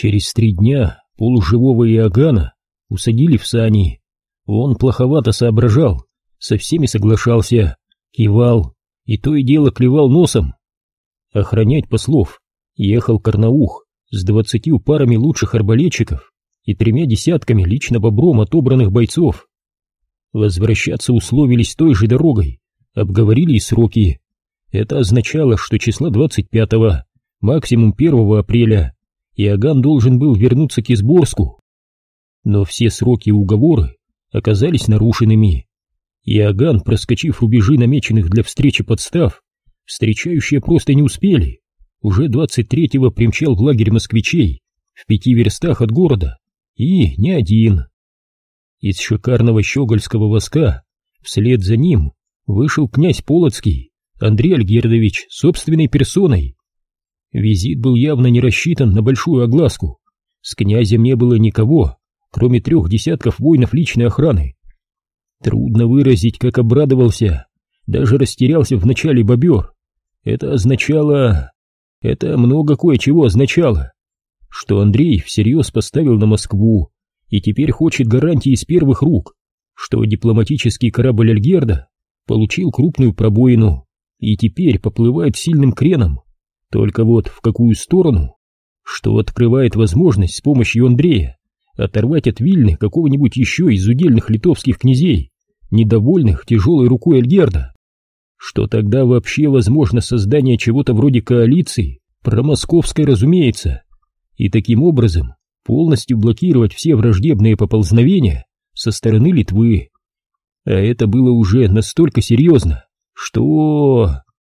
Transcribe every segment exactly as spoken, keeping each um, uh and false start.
Через три дня полуживого Иоганна усадили в сани. Он плоховато соображал, со всеми соглашался, кивал и то и дело клевал носом. Охранять послов ехал Карнаух с двадцатью парами лучших арбалетчиков и тремя десятками лично бобром отобранных бойцов. Возвращаться условились той же дорогой, обговорили и сроки. Это означало, что числа двадцать пятого, максимум первого апреля, Иоганн должен был вернуться к Изборску. Но все сроки и уговоры оказались нарушенными. Иоганн, проскочив рубежи намеченных для встречи подстав, встречающие просто не успели. Уже двадцать третьего примчал в лагерь москвичей в пяти верстах от города, и не один. Из шикарного щегольского воска вслед за ним вышел князь Полоцкий, Андрей Альгердович, собственной персоной. Визит был явно не рассчитан на большую огласку. С князем не было никого, кроме трех десятков воинов личной охраны. Трудно выразить, как обрадовался, даже растерялся вначале бобер. Это означало... Это много кое-чего означало. Что Андрей всерьез поставил на Москву и теперь хочет гарантии из первых рук, что дипломатический корабль Альгерда получил крупную пробоину и теперь поплывает сильным креном. Только вот в какую сторону? Что открывает возможность с помощью Андрея оторвать от Вильны какого-нибудь еще из удельных литовских князей, недовольных тяжелой рукой Альгерда. Что тогда вообще возможно создание чего-то вроде коалиции, промосковской, разумеется, и таким образом полностью блокировать все враждебные поползновения со стороны Литвы. А это было уже настолько серьезно, что...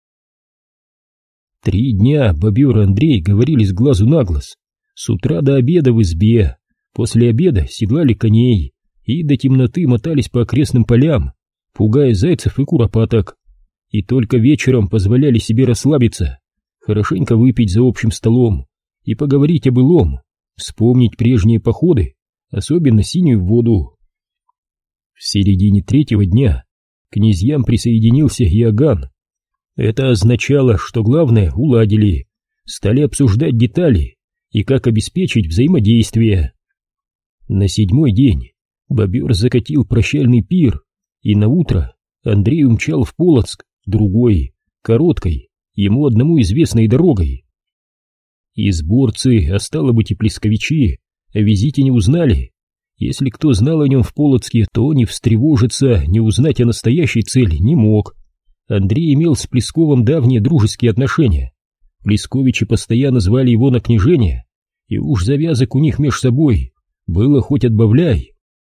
Три дня бобер и Андрей говорили с глазу на глаз, с утра до обеда в избе, после обеда седлали коней и до темноты мотались по окрестным полям, пугая зайцев и куропаток, и только вечером позволяли себе расслабиться, хорошенько выпить за общим столом и поговорить о былом, вспомнить прежние походы, особенно синюю воду. В середине третьего дня к князьям присоединился Иоганн. Это означало, что главное уладили, стали обсуждать детали и как обеспечить взаимодействие. На седьмой день бобер закатил прощальный пир, и наутро Андрей умчал в Полоцк другой, короткой, ему одному известной дорогой. Изборцы, а стало быть и плесковичи, о визите не узнали. Если кто знал о нем в Полоцке, то не встревожиться, не узнать о настоящей цели не мог. Андрей имел с Плесковым давние дружеские отношения. Плесковичи постоянно звали его на княжение, и уж завязок у них меж собой было хоть отбавляй.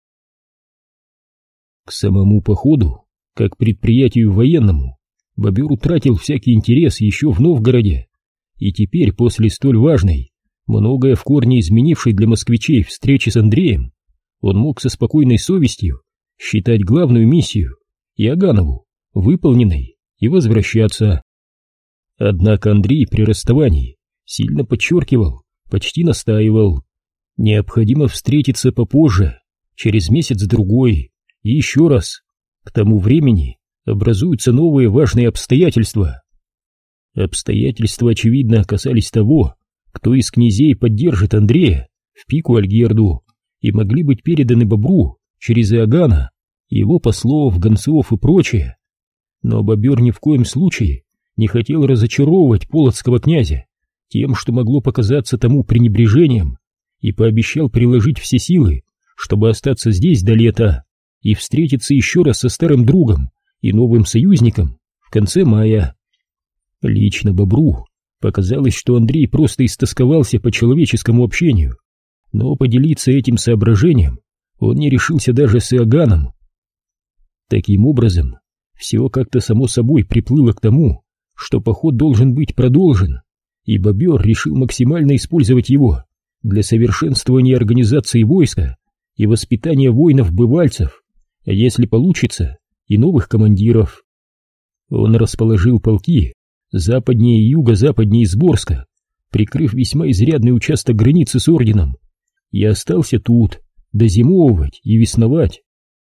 К самому походу, как предприятию военному, бобер утратил всякий интерес еще в Новгороде, и теперь после столь важной, многое в корне изменившей для москвичей встречи с Андреем, он мог со спокойной совестью считать главную миссию Иоганову выполненной и возвращаться. Однако Андрей при расставании сильно подчеркивал, почти настаивал: необходимо встретиться попозже, через месяц-другой, и еще раз. К тому времени образуются новые важные обстоятельства. Обстоятельства, очевидно, касались того, кто из князей поддержит Андрея в пику Альгерду, и могли быть переданы бобру через Иоганна, его послов, гонцов и прочее. Но бобер ни в коем случае не хотел разочаровывать полоцкого князя тем, что могло показаться тому пренебрежением, и пообещал приложить все силы, чтобы остаться здесь до лета и встретиться еще раз со старым другом и новым союзником в конце мая. Лично бобру показалось, что Андрей просто истосковался по человеческому общению, но поделиться этим соображением он не решился даже с Иоганном. Таким образом, все как-то само собой приплыло к тому, что поход должен быть продолжен, и бобер решил максимально использовать его для совершенствования организации войска и воспитания воинов-бывальцев, а если получится, и новых командиров. Он расположил полки западнее и юго-западнее Изборска, прикрыв весьма изрядный участок границы с орденом, и остался тут дозимовывать и весновать.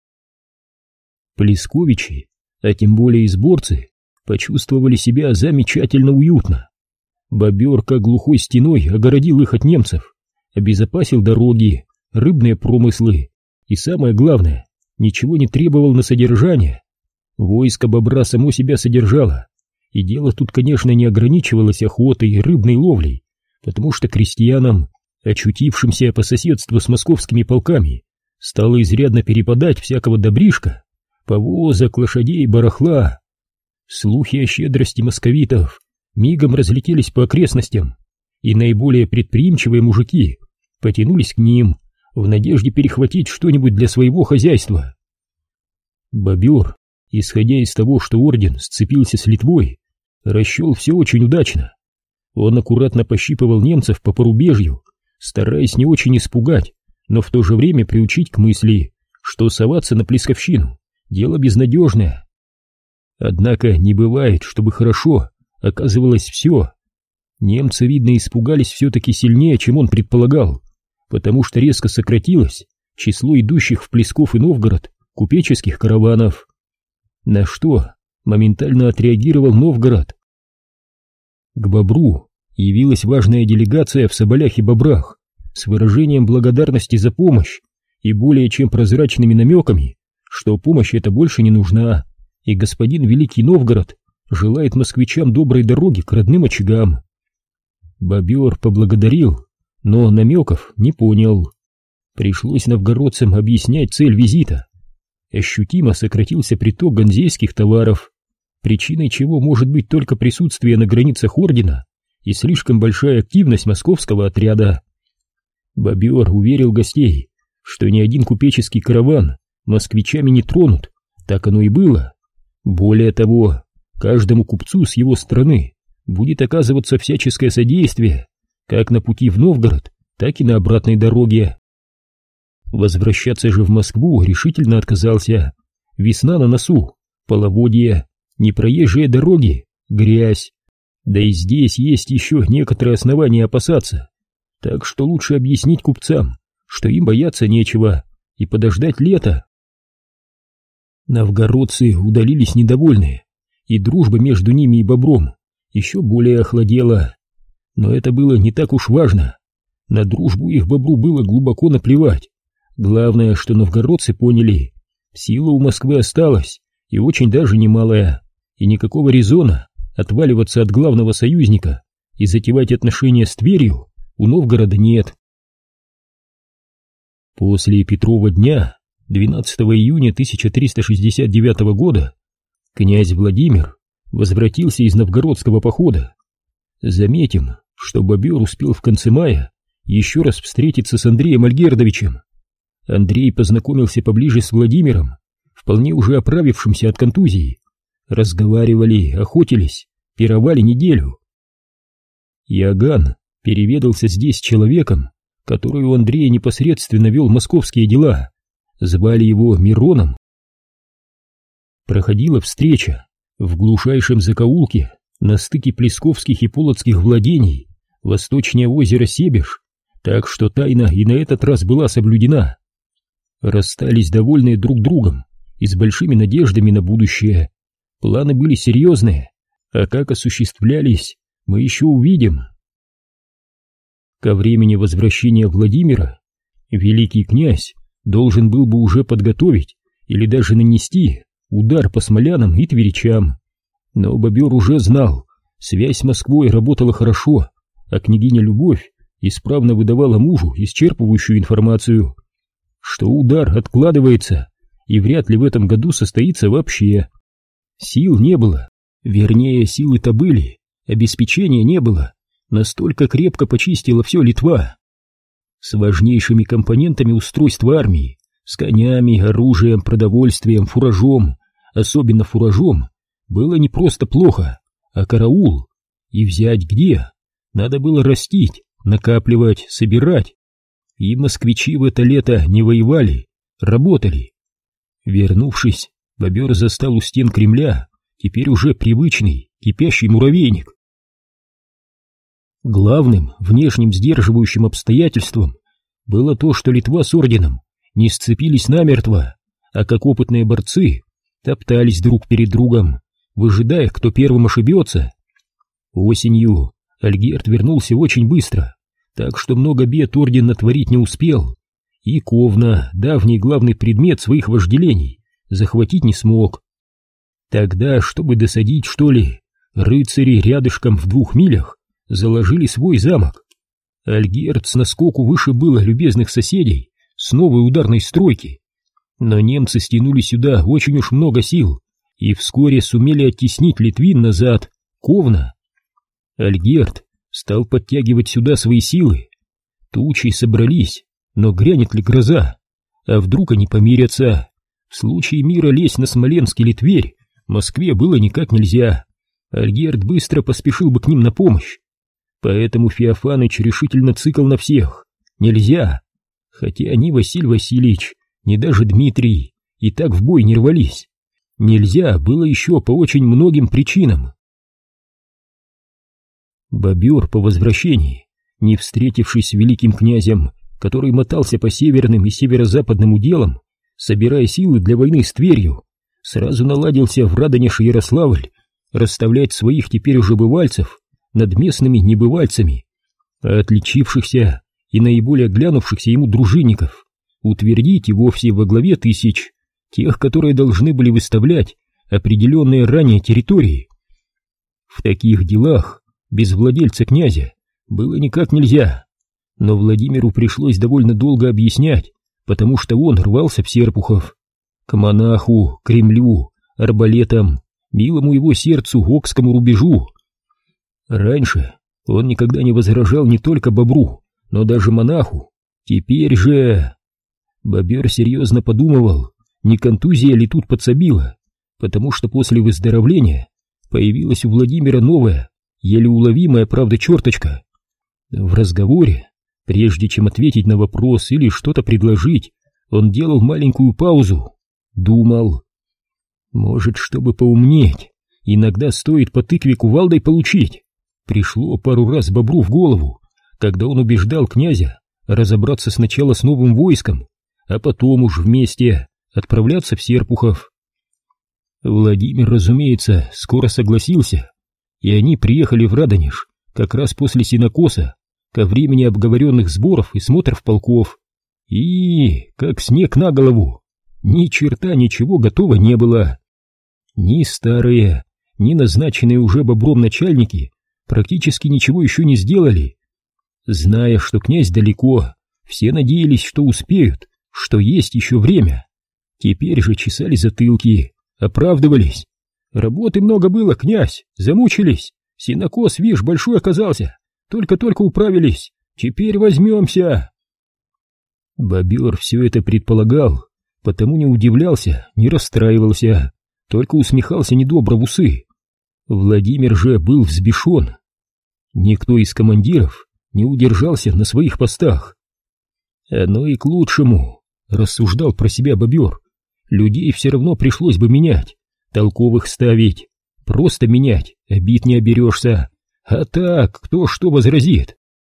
Плесковичи, а тем более изборцы, почувствовали себя замечательно уютно. Бобер как глухой стеной огородил их от немцев, обезопасил дороги, рыбные промыслы и, самое главное, ничего не требовал на содержание. Войско бобра само себя содержало, и дело тут, конечно, не ограничивалось охотой и рыбной ловлей, потому что крестьянам, очутившимся по соседству с московскими полками, стало изрядно перепадать всякого добришка, повозок, лошадей, барахла. Слухи о щедрости московитов мигом разлетелись по окрестностям, и наиболее предприимчивые мужики потянулись к ним в надежде перехватить что-нибудь для своего хозяйства. Бобер, исходя из того, что орден сцепился с Литвой, расчел все очень удачно. Он аккуратно пощипывал немцев по порубежью, стараясь не очень испугать, но в то же время приучить к мысли, что соваться на Плесковщину — дело безнадежное. Однако не бывает, чтобы хорошо оказывалось все. Немцы, видно, испугались все-таки сильнее, чем он предполагал, потому что резко сократилось число идущих в Плесков и Новгород купеческих караванов. На что моментально отреагировал Новгород. К Бобру явилась важная делегация в соболях и бобрах с выражением благодарности за помощь и более чем прозрачными намеками, что помощь эта больше не нужна, и господин Великий Новгород желает москвичам доброй дороги к родным очагам. Бобер поблагодарил, но намеков не понял. Пришлось новгородцам объяснять цель визита. Ощутимо сократился приток ганзейских товаров, причиной чего может быть только присутствие на границах ордена и слишком большая активность московского отряда. Бобер уверил гостей, что ни один купеческий караван москвичами не тронут, так оно и было. Более того, каждому купцу с его стороны будет оказываться всяческое содействие, как на пути в Новгород, так и на обратной дороге. Возвращаться же в Москву решительно отказался. Весна на носу, половодье, непроезжие дороги, грязь. Да и здесь есть еще некоторые основания опасаться, так что лучше объяснить купцам, что им бояться нечего, и подождать лета. Новгородцы удалились недовольные, и дружба между ними и Бобром еще более охладела. Но это было не так уж важно. На дружбу их Бобру было глубоко наплевать. Главное, что новгородцы поняли, сила у Москвы осталась, и очень даже немалая, и никакого резона отваливаться от главного союзника и затевать отношения с Тверью у Новгорода нет. После Петрова дня, двенадцатого июня тысяча триста шестьдесят девятого года, князь Владимир возвратился из новгородского похода. Заметим, что Бобер успел в конце мая еще раз встретиться с Андреем Альгердовичем. Андрей познакомился поближе с Владимиром, вполне уже оправившимся от контузии. Разговаривали, охотились, пировали неделю. Иоганн переведался здесь с человеком, который у Андрея непосредственно вел московские дела. Звали его Мироном. Проходила встреча в глушайшем закоулке на стыке плесковских и полоцких владений, восточнее озера Себеж, так что тайна и на этот раз была соблюдена. Расстались довольные друг другом и с большими надеждами на будущее. Планы были серьезные, а как осуществлялись, мы еще увидим. Ко времени возвращения Владимира великий князь должен был бы уже подготовить или даже нанести удар по смолянам и тверичам. Но Бобер уже знал, связь с Москвой работала хорошо, а княгиня Любовь исправно выдавала мужу исчерпывающую информацию, что удар откладывается и вряд ли в этом году состоится вообще. Сил не было, вернее, силы-то были, обеспечения не было, настолько крепко почистила все Литва. С важнейшими компонентами устройства армии, с конями, оружием, продовольствием, фуражом, особенно фуражом, было не просто плохо, а караул. И взять где? Надо было растить, накапливать, собирать. И москвичи в это лето не воевали, работали. Вернувшись, Бобер застал у стен Кремля теперь уже привычный, кипящий муравейник. Главным внешним сдерживающим обстоятельством было то, что Литва с орденом не сцепились намертво, а как опытные борцы топтались друг перед другом, выжидая, кто первым ошибется. Осенью Альгерд вернулся очень быстро, так что много бед орден натворить не успел, и Ковна, давний главный предмет своих вожделений, захватить не смог. Тогда, чтобы досадить, что ли, рыцари рядышком в двух милях заложили свой замок. Альгерд с наскоку выше было любезных соседей с новой ударной стройки, но немцы стянули сюда очень уж много сил и вскоре сумели оттеснить литвин назад, Ковна. Альгерд стал подтягивать сюда свои силы. Тучи собрались, но грянет ли гроза? А вдруг они помирятся? В случае мира лезть на Смоленск или Тверь Москве было никак нельзя. Альгерд быстро поспешил бы к ним на помощь. Поэтому Феофаныч решительно цикл на всех. Нельзя. Хотя ни Василий Васильевич, ни даже Дмитрий и так в бой не рвались. Нельзя было еще по очень многим причинам. Бобер по возвращении, не встретившись с великим князем, который мотался по северным и северо-западным уделам, собирая силы для войны с Тверью, сразу наладился в Радонеж-Ярославль расставлять своих теперь уже бывальцев над местными небывальцами, а отличившихся и наиболее глянувшихся ему дружинников утвердить и вовсе во главе тысяч, тех, которые должны были выставлять определенные ранее территории. В таких делах без владельца князя было никак нельзя, но Владимиру пришлось довольно долго объяснять, потому что он рвался в Серпухов, к монаху, Кремлю, арбалетам, милому его сердцу Окскому рубежу. Раньше он никогда не возражал не только бобру, но даже монаху. Теперь же... Бобер серьезно подумывал, не контузия ли тут подсобила, потому что после выздоровления появилась у Владимира новая, еле уловимая, правда, черточка. В разговоре, прежде чем ответить на вопрос или что-то предложить, он делал маленькую паузу, думал. Может, чтобы поумнеть, иногда стоит по тыкве кувалдой получить. Пришло пару раз бобру в голову, когда он убеждал князя разобраться сначала с новым войском, а потом уж вместе отправляться в Серпухов. Владимир, разумеется, скоро согласился, и они приехали в Радонеж как раз после сенокоса, ко времени обговоренных сборов и смотров полков. И, как снег на голову, ни черта ничего готово не было. Ни старые, ни назначенные уже бобром начальники практически ничего еще не сделали. Зная, что князь далеко, все надеялись, что успеют, что есть еще время. Теперь же чесали затылки, оправдывались. Работы много было, князь, замучились. Сенокос, вишь, большой оказался. Только-только управились. Теперь возьмемся. Бобер все это предполагал, потому не удивлялся, не расстраивался, только усмехался недобро в усы. Владимир же был взбешен. Никто из командиров не удержался на своих постах. Оно и к лучшему, рассуждал про себя бобер. Людей все равно пришлось бы менять, толковых ставить. Просто менять, обид не оберешься. А так, кто что возразит?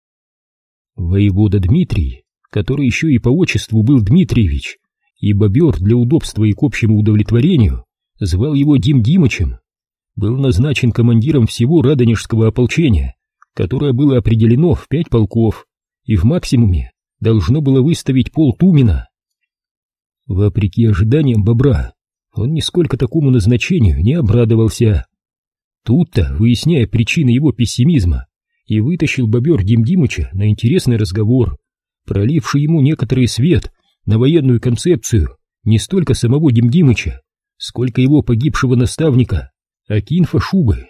Воевода Дмитрий, который еще и по отчеству был Дмитриевич, и бобер для удобства и к общему удовлетворению звал его Дим Димычем, был назначен командиром всего Радонежского ополчения, которое было определено в пять полков и в максимуме должно было выставить полтумена. Вопреки ожиданиям бобра, он нисколько такому назначению не обрадовался. Тут-то, выясняя причины его пессимизма, и вытащил бобер Дим Димыча на интересный разговор, проливший ему некоторый свет на военную концепцию не столько самого Дим Димыча, сколько его погибшего наставника Акинфа Шубы.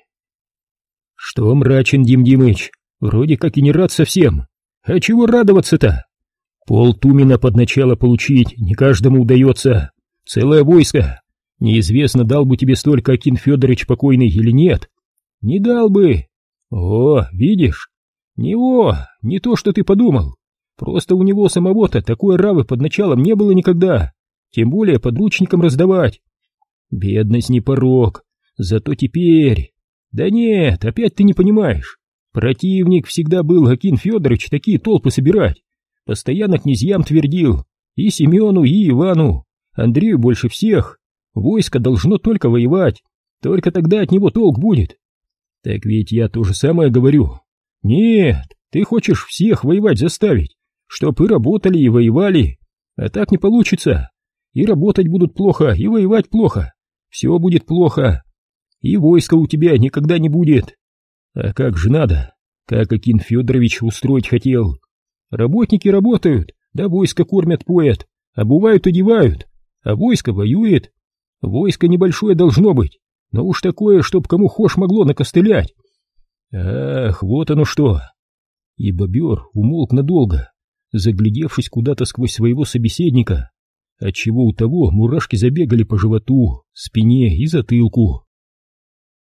Что мрачен, Дим Димыч, вроде как и не рад совсем. А чего радоваться-то? Полтумена под начало получить не каждому удается. Целое войско. Неизвестно, дал бы тебе столько Акин Федорович покойный или нет. Не дал бы. О, видишь? Не о, не то, что ты подумал. Просто у него самого-то такой равы под началом не было никогда. Тем более подручникам раздавать. Бедность не порок. Зато теперь... Да нет, опять ты не понимаешь. Противник всегда был Акин Федорович такие толпы собирать. Постоянно князьям твердил. И Семену, и Ивану. Андрею больше всех. Войско должно только воевать. Только тогда от него толк будет. Так ведь я то же самое говорю. Нет, Ты хочешь всех воевать заставить, чтоб и работали, и воевали. А так не получится. И работать будут плохо, и воевать плохо. Все будет плохо. И войска у тебя никогда не будет. А как же надо? Как Акин Федорович устроить хотел. Работники работают, да войско кормят, поят, обувают, одевают, а войско воюет. Войско небольшое должно быть, но уж такое, чтоб кому хошь могло накостылять. Ах, вот оно что. И бобер умолк надолго, заглядевшись куда-то сквозь своего собеседника, отчего у того мурашки забегали по животу, спине и затылку.